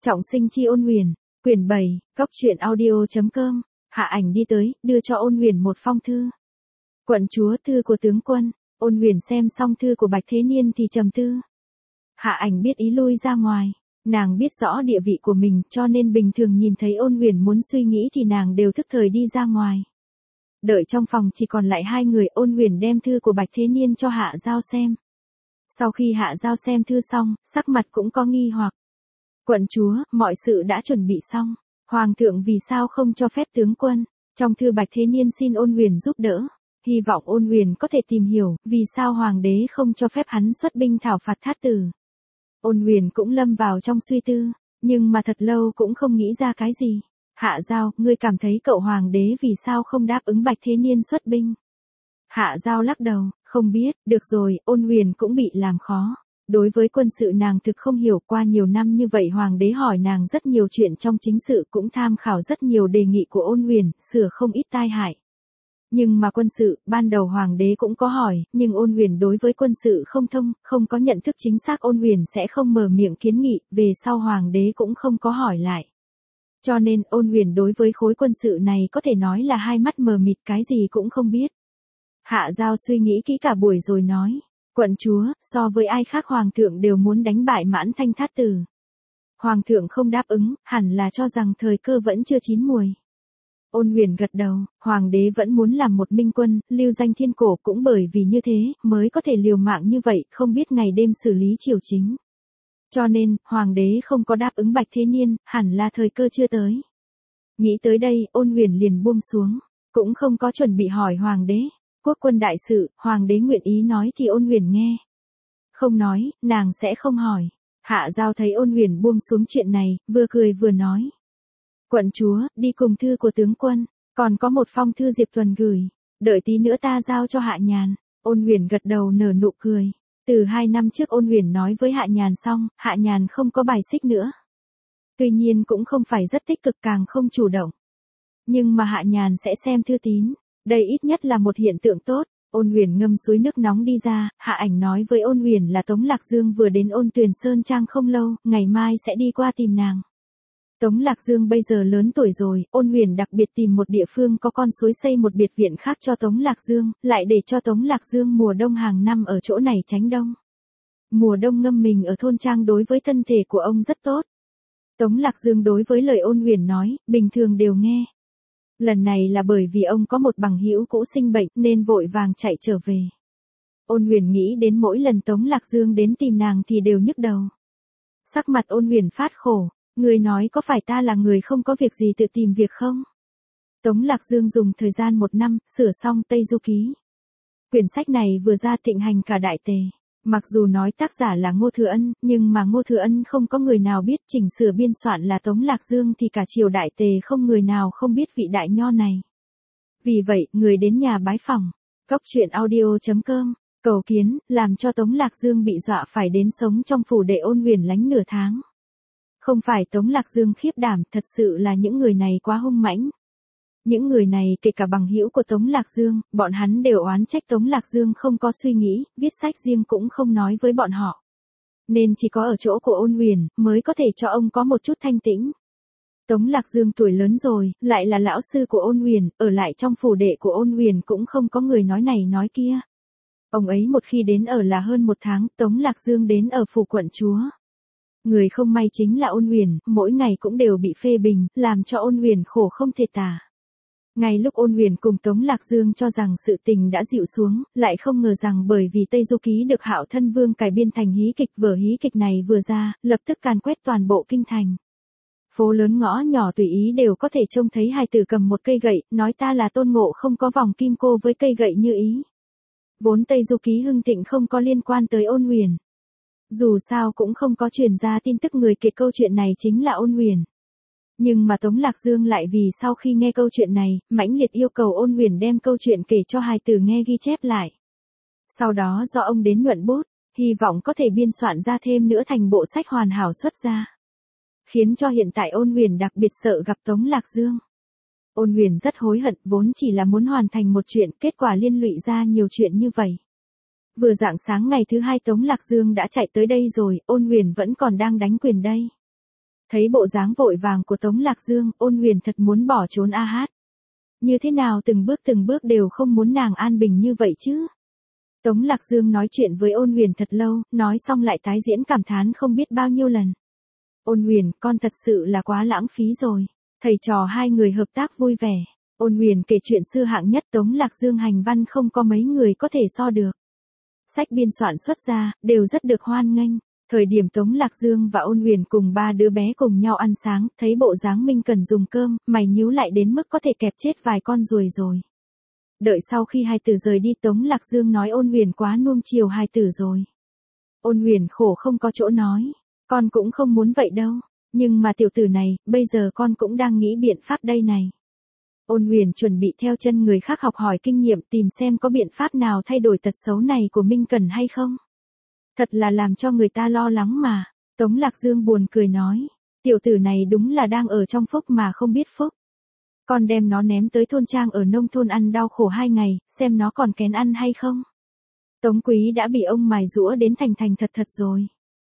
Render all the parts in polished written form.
Trọng sinh chi Ôn Huyền, quyển 7, góc truyện audio.com, Hạ Ảnh đi tới, đưa cho Ôn Huyền một phong thư. Quận chúa, thư của tướng quân. Ôn Huyền xem xong thư của Bạch Thế Niên thì trầm tư. Hạ Ảnh biết ý lui ra ngoài. Nàng biết rõ địa vị của mình, cho nên bình thường nhìn thấy Ôn Huyền muốn suy nghĩ thì nàng đều thức thời đi ra ngoài. Đợi trong phòng chỉ còn lại hai người, Ôn Huyền đem thư của Bạch Thế Niên cho Hạ Giao xem. Sau khi Hạ Giao xem thư xong, sắc mặt cũng có nghi hoặc. Quận chúa, mọi sự đã chuẩn bị xong. Hoàng thượng vì sao không cho phép tướng quân? Trong thư Bạch Thế Niên xin Ôn Huyền giúp đỡ. Hy vọng Ôn Huyền có thể tìm hiểu vì sao hoàng đế không cho phép hắn xuất binh thảo phạt Thát Tử. Ôn Huyền cũng lâm vào trong suy tư, nhưng mà thật lâu cũng không nghĩ ra cái gì. Hạ Giao, ngươi cảm thấy cậu hoàng đế vì sao không đáp ứng Bạch Thế Niên xuất binh? Hạ Giao lắc đầu, không biết. Được rồi, Ôn Huyền cũng bị làm khó. Đối với quân sự nàng thực không hiểu, qua nhiều năm như vậy hoàng đế hỏi nàng rất nhiều chuyện trong chính sự, cũng tham khảo rất nhiều đề nghị của Ôn Huyền, sửa không ít tai hại. Nhưng mà quân sự, ban đầu hoàng đế cũng có hỏi, nhưng Ôn Huyền đối với quân sự không thông, không có nhận thức chính xác, Ôn Huyền sẽ không mở miệng kiến nghị, về sau hoàng đế cũng không có hỏi lại. Cho nên Ôn Huyền đối với khối quân sự này có thể nói là hai mắt mờ mịt, cái gì cũng không biết. Hạ Giao suy nghĩ kỹ cả buổi rồi nói, quận chúa, so với ai khác hoàng thượng đều muốn đánh bại Mãn Thanh Thát Tử. Hoàng thượng không đáp ứng, hẳn là cho rằng thời cơ vẫn chưa chín muồi. Ôn Huyền gật đầu, hoàng đế vẫn muốn làm một minh quân, lưu danh thiên cổ, cũng bởi vì như thế, mới có thể liều mạng như vậy, không biết ngày đêm xử lý triều chính. Cho nên, hoàng đế không có đáp ứng Bạch Thế Niên, hẳn là thời cơ chưa tới. Nghĩ tới đây, Ôn Huyền liền buông xuống, cũng không có chuẩn bị hỏi hoàng đế. Quốc quân đại sự, hoàng đế nguyện ý nói thì Ôn Huyền nghe. Không nói, nàng sẽ không hỏi. Hạ Giao thấy Ôn Huyền buông xuống chuyện này, vừa cười vừa nói. Quận chúa, đi cùng thư của tướng quân, còn có một phong thư Diệp Tuần gửi, đợi tí nữa ta giao cho Hạ Nhàn. Ôn Huyền gật đầu nở nụ cười. Từ 2 năm trước Ôn Huyền nói với Hạ Nhàn xong, Hạ Nhàn không có bài xích nữa. Tuy nhiên cũng không phải rất tích cực, càng không chủ động. Nhưng mà Hạ Nhàn sẽ xem thư tín. Đây ít nhất là một hiện tượng tốt. Ôn Huyền ngâm suối nước nóng đi ra, Hạ Ảnh nói với Ôn Huyền là Tống Lạc Dương vừa đến Ôn Tuyền Sơn Trang không lâu, ngày mai sẽ đi qua tìm nàng. Tống Lạc Dương bây giờ lớn tuổi rồi, Ôn Huyền đặc biệt tìm một địa phương có con suối xây một biệt viện khác cho Tống Lạc Dương, lại để cho Tống Lạc Dương mùa đông hàng năm ở chỗ này tránh đông. Mùa đông ngâm mình ở thôn trang đối với thân thể của ông rất tốt. Tống Lạc Dương đối với lời Ôn Huyền nói, bình thường đều nghe. Lần này là bởi vì ông có một bằng hữu cũ sinh bệnh nên vội vàng chạy trở về. Ôn Huyền nghĩ đến mỗi lần Tống Lạc Dương đến tìm nàng thì đều nhức đầu. Sắc mặt Ôn Huyền phát khổ, người nói có phải ta là người không có việc gì tự tìm việc không? Tống Lạc Dương dùng thời gian 1 năm, sửa xong Tây Du Ký. Quyển sách này vừa ra thịnh hành cả Đại Tề. Mặc dù nói tác giả là Ngô Thừa Ân, nhưng mà Ngô Thừa Ân không có người nào biết, chỉnh sửa biên soạn là Tống Lạc Dương thì cả triều Đại Tề không người nào không biết vị đại nho này. Vì vậy, người đến nhà bái phỏng. Góc truyện audio.com, cầu kiến, làm cho Tống Lạc Dương bị dọa phải đến sống trong phủ để Ôn Huyền lánh nửa tháng. Không phải Tống Lạc Dương khiếp đảm, thật sự là những người này quá hung mãnh. Những người này kể cả bằng hữu của Tống Lạc Dương, bọn hắn đều oán trách Tống Lạc Dương không có suy nghĩ, viết sách riêng cũng không nói với bọn họ. Nên chỉ có ở chỗ của Ôn Huyền, mới có thể cho ông có một chút thanh tĩnh. Tống Lạc Dương tuổi lớn rồi, lại là lão sư của Ôn Huyền, ở lại trong phủ đệ của Ôn Huyền cũng không có người nói này nói kia. Ông ấy một khi đến ở là hơn 1 tháng, Tống Lạc Dương đến ở phủ quận chúa. Người không may chính là Ôn Huyền, mỗi ngày cũng đều bị phê bình, làm cho Ôn Huyền khổ không thể tả. Ngay lúc Ôn Huyền cùng Tống Lạc Dương cho rằng sự tình đã dịu xuống, lại không ngờ rằng bởi vì Tây Du Ký được Hạo Thân Vương cải biên thành hí kịch, vở hí kịch này vừa ra, lập tức càn quét toàn bộ kinh thành. Phố lớn ngõ nhỏ tùy ý đều có thể trông thấy hài tử cầm một cây gậy, nói ta là Tôn Ngộ không có vòng kim cô với cây gậy như ý. Vốn Tây Du Ký hưng thịnh không có liên quan tới Ôn Huyền. Dù sao cũng không có truyền ra tin tức người kể câu chuyện này chính là Ôn Huyền. Nhưng mà Tống Lạc Dương lại vì sau khi nghe câu chuyện này, mãnh liệt yêu cầu Ôn Huyền đem câu chuyện kể cho hài tử nghe ghi chép lại. Sau đó do ông đến nhuận bút, hy vọng có thể biên soạn ra thêm nữa thành bộ sách hoàn hảo xuất ra. Khiến cho hiện tại Ôn Huyền đặc biệt sợ gặp Tống Lạc Dương. Ôn Huyền rất hối hận, vốn chỉ là muốn hoàn thành một chuyện, kết quả liên lụy ra nhiều chuyện như vậy. Vừa rạng sáng ngày thứ 2 Tống Lạc Dương đã chạy tới đây rồi, Ôn Huyền vẫn còn đang đánh quyền đây. Thấy bộ dáng vội vàng của Tống Lạc Dương, Ôn Huyền thật muốn bỏ trốn a hát. Như thế nào từng bước đều không muốn nàng an bình như vậy chứ. Tống Lạc Dương nói chuyện với Ôn Huyền thật lâu, nói xong lại tái diễn cảm thán không biết bao nhiêu lần. Ôn Huyền, con thật sự là quá lãng phí rồi. Thầy trò hai người hợp tác vui vẻ. Ôn Huyền kể chuyện xưa hạng nhất, Tống Lạc Dương hành văn không có mấy người có thể so được. Sách biên soạn xuất ra, đều rất được hoan nghênh. Thời điểm Tống Lạc Dương và Ôn Huyền cùng ba đứa bé cùng nhau ăn sáng, thấy bộ dáng Minh Cần dùng cơm, mày nhíu lại đến mức có thể kẹp chết vài con ruồi rồi. Đợi sau khi hai tử rời đi, Tống Lạc Dương nói Ôn Huyền quá nuông chiều hai tử rồi. Ôn Huyền khổ không có chỗ nói, con cũng không muốn vậy đâu, nhưng mà tiểu tử này, bây giờ con cũng đang nghĩ biện pháp đây này. Ôn Huyền chuẩn bị theo chân người khác học hỏi kinh nghiệm, tìm xem có biện pháp nào thay đổi tật xấu này của Minh Cần hay không. Thật là làm cho người ta lo lắng mà. Tống Lạc Dương buồn cười nói, tiểu tử này đúng là đang ở trong phúc mà không biết phúc. Con đem nó ném tới thôn trang ở nông thôn ăn đau khổ 2 ngày, xem nó còn kén ăn hay không. Tống Quý đã bị ông mài giũa đến thành thật rồi.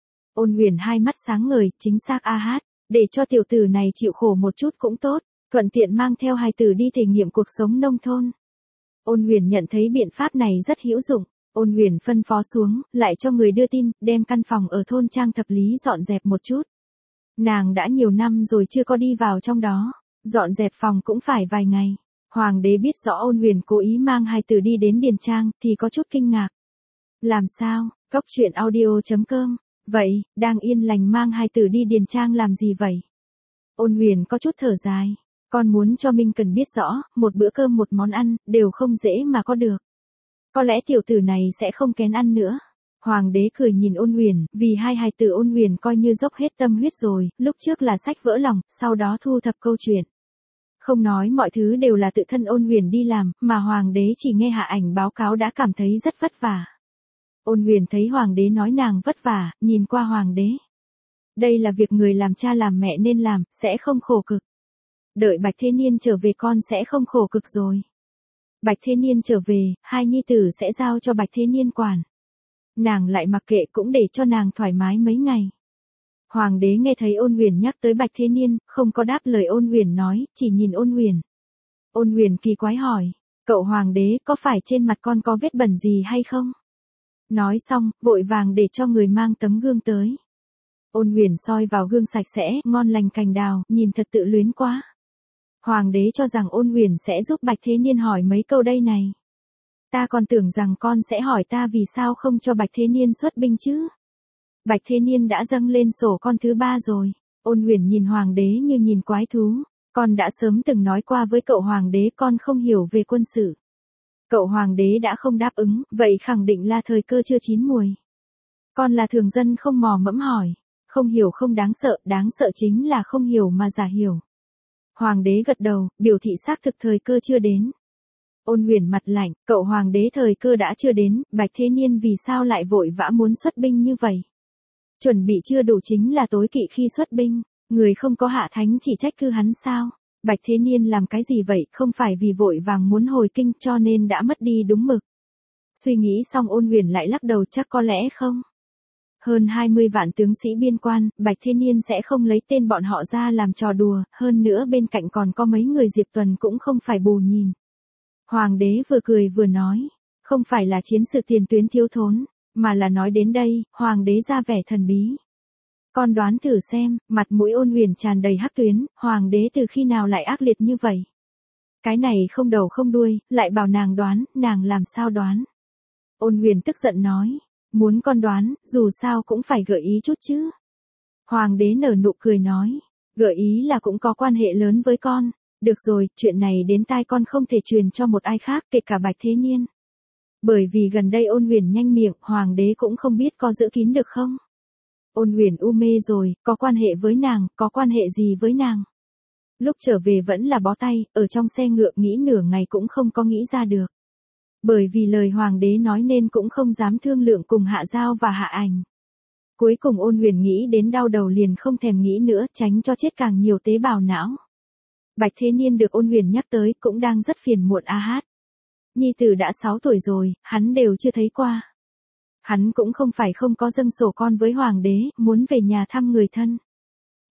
Ôn Huyền hai mắt sáng ngời, chính xác a hát, để cho tiểu tử này chịu khổ một chút cũng tốt, thuận tiện mang theo hài tử đi thể nghiệm cuộc sống nông thôn. Ôn Huyền nhận thấy biện pháp này rất hữu dụng. Ôn Huyền phân phó xuống, lại cho người đưa tin, đem căn phòng ở thôn trang thập lý dọn dẹp một chút. Nàng đã nhiều năm rồi chưa có đi vào trong đó, dọn dẹp phòng cũng phải vài ngày. Hoàng đế biết rõ Ôn Huyền cố ý mang hài tử đi đến điền trang, thì có chút kinh ngạc. Làm sao, Cốc Truyện Audio.com, vậy, đang yên lành mang hài tử đi điền trang làm gì vậy? Ôn Huyền có chút thở dài, con muốn cho Minh Cần biết rõ, một bữa cơm một món ăn, đều không dễ mà có được. Có lẽ tiểu tử này sẽ không kén ăn nữa. Hoàng đế cười nhìn Ôn Huyền, vì hai hài tử Ôn Huyền coi như dốc hết tâm huyết rồi, lúc trước là sách vỡ lòng, sau đó thu thập câu chuyện. Không nói mọi thứ đều là tự thân Ôn Huyền đi làm, mà Hoàng đế chỉ nghe Hạ Ảnh báo cáo đã cảm thấy rất vất vả. Ôn Huyền thấy Hoàng đế nói nàng vất vả, nhìn qua Hoàng đế. Đây là việc người làm cha làm mẹ nên làm, sẽ không khổ cực. Đợi Bạch Thế Niên trở về con sẽ không khổ cực rồi. Bạch Thế Niên trở về, hai nhi tử sẽ giao cho Bạch Thế Niên quản. Nàng lại mặc kệ cũng để cho nàng thoải mái mấy ngày. Hoàng đế nghe thấy Ôn Huyền nhắc tới Bạch Thế Niên, không có đáp lời Ôn Huyền nói, chỉ nhìn Ôn Huyền. Ôn Huyền kỳ quái hỏi, cậu Hoàng đế có phải trên mặt con có vết bẩn gì hay không? Nói xong, vội vàng để cho người mang tấm gương tới. Ôn Huyền soi vào gương sạch sẽ, ngon lành cành đào, nhìn thật tự luyến quá. Hoàng đế cho rằng Ôn Huyền sẽ giúp Bạch Thế Niên hỏi mấy câu đây này. Ta còn tưởng rằng con sẽ hỏi ta vì sao không cho Bạch Thế Niên xuất binh chứ. Bạch Thế Niên đã dâng lên sổ con thứ 3 rồi. Ôn Huyền nhìn Hoàng đế như nhìn quái thú. Con đã sớm từng nói qua với cậu Hoàng đế con không hiểu về quân sự. Cậu Hoàng đế đã không đáp ứng, vậy khẳng định là thời cơ chưa chín muồi. Con là thường dân không mò mẫm hỏi. Không hiểu không đáng sợ chính là không hiểu mà giả hiểu. Hoàng đế gật đầu, biểu thị xác thực thời cơ chưa đến. Ôn Huyền mặt lạnh, cậu Hoàng đế thời cơ đã chưa đến, Bạch Thế Niên vì sao lại vội vã muốn xuất binh như vậy? Chuẩn bị chưa đủ chính là tối kỵ khi xuất binh, người không có hạ thánh chỉ trách cứ hắn sao? Bạch Thế Niên làm cái gì vậy, không phải vì vội vàng muốn hồi kinh cho nên đã mất đi đúng mực. Suy nghĩ xong Ôn Huyền lại lắc đầu, chắc có lẽ không. Hơn 20 vạn tướng sĩ biên quan, Bạch Thế Niên sẽ không lấy tên bọn họ ra làm trò đùa, hơn nữa bên cạnh còn có mấy người Diệp Tuần cũng không phải bù nhìn. Hoàng đế vừa cười vừa nói, không phải là chiến sự tiền tuyến thiếu thốn, mà là nói đến đây, Hoàng đế ra vẻ thần bí. Con đoán thử xem, mặt mũi Ôn Huyền tràn đầy hắc tuyến, Hoàng đế từ khi nào lại ác liệt như vậy? Cái này không đầu không đuôi, lại bảo nàng đoán, nàng làm sao đoán? Ôn Huyền tức giận nói, muốn con đoán, dù sao cũng phải gợi ý chút chứ. Hoàng đế nở nụ cười nói, gợi ý là cũng có quan hệ lớn với con. Được rồi, chuyện này đến tai con không thể truyền cho một ai khác, kể cả Bạch Thế Niên. Bởi vì gần đây Ôn Huyền nhanh miệng, Hoàng đế cũng không biết có giữ kín được không. Ôn Huyền u mê rồi, có quan hệ với nàng, có quan hệ gì với nàng? Lúc trở về vẫn là bó tay, ở trong xe ngựa nghĩ nửa ngày cũng không có nghĩ ra được. Bởi vì lời Hoàng đế nói nên cũng không dám thương lượng cùng Hạ Giao và Hạ Ảnh. Cuối cùng Ôn Huyền nghĩ đến đau đầu liền không thèm nghĩ nữa, tránh cho chết càng nhiều tế bào não. Bạch Thế Niên được Ôn Huyền nhắc tới, cũng đang rất phiền muộn a hát. Nhi tử đã 6 tuổi rồi, hắn đều chưa thấy qua. Hắn cũng không phải không có dâng sổ con với Hoàng đế, muốn về nhà thăm người thân.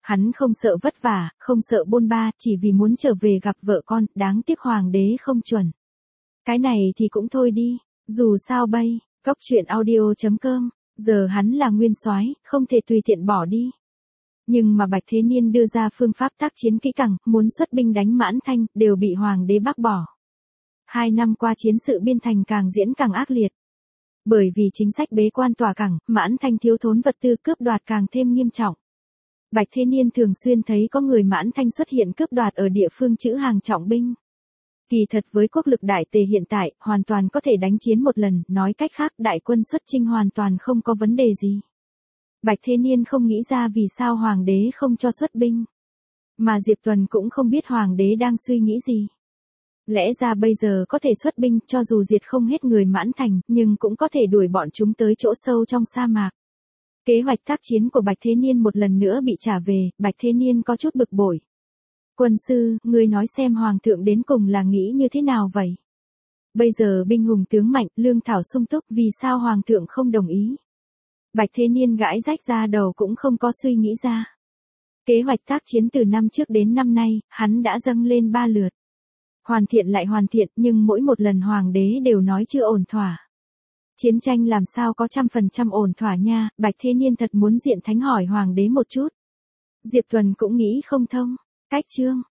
Hắn không sợ vất vả, không sợ bôn ba, chỉ vì muốn trở về gặp vợ con, đáng tiếc hoàng đế không chuẩn. Cái này thì cũng thôi đi, dù sao bây, góc chuyện audio.com, giờ hắn là nguyên soái, không thể tùy tiện bỏ đi. Nhưng mà Bạch Thế Niên đưa ra phương pháp tác chiến kỹ càng, muốn xuất binh đánh Mãn Thanh, đều bị hoàng đế bác bỏ. 2 năm qua chiến sự biên thành càng diễn càng ác liệt. Bởi vì chính sách bế quan tỏa cảng, Mãn Thanh thiếu thốn vật tư cướp đoạt càng thêm nghiêm trọng. Bạch Thế Niên thường xuyên thấy có người Mãn Thanh xuất hiện cướp đoạt ở địa phương trữ hàng trọng binh. Kỳ thật với quốc lực đại tề hiện tại, hoàn toàn có thể đánh chiến một lần, nói cách khác đại quân xuất chinh hoàn toàn không có vấn đề gì. Bạch Thế Niên không nghĩ ra vì sao hoàng đế không cho xuất binh. Mà Diệp Tuần cũng không biết hoàng đế đang suy nghĩ gì. Lẽ ra bây giờ có thể xuất binh, cho dù diệt không hết người Mãn Thành, nhưng cũng có thể đuổi bọn chúng tới chỗ sâu trong sa mạc. Kế hoạch tác chiến của Bạch Thế Niên một lần nữa bị trả về, Bạch Thế Niên có chút bực bội. Quân sư, ngươi nói xem hoàng thượng đến cùng là nghĩ như thế nào vậy? Bây giờ binh hùng tướng mạnh, lương thảo sung túc, vì sao hoàng thượng không đồng ý? Bạch Thế Niên gãi rách ra đầu cũng không có suy nghĩ ra. Kế hoạch tác chiến từ năm trước đến năm nay, hắn đã dâng lên 3 lượt. Hoàn thiện lại hoàn thiện, nhưng mỗi một lần hoàng đế đều nói chưa ổn thỏa. Chiến tranh làm sao có 100% ổn thỏa nha, Bạch Thế Niên thật muốn diện thánh hỏi hoàng đế một chút. Diệp Tuần cũng nghĩ không thông. Cách chương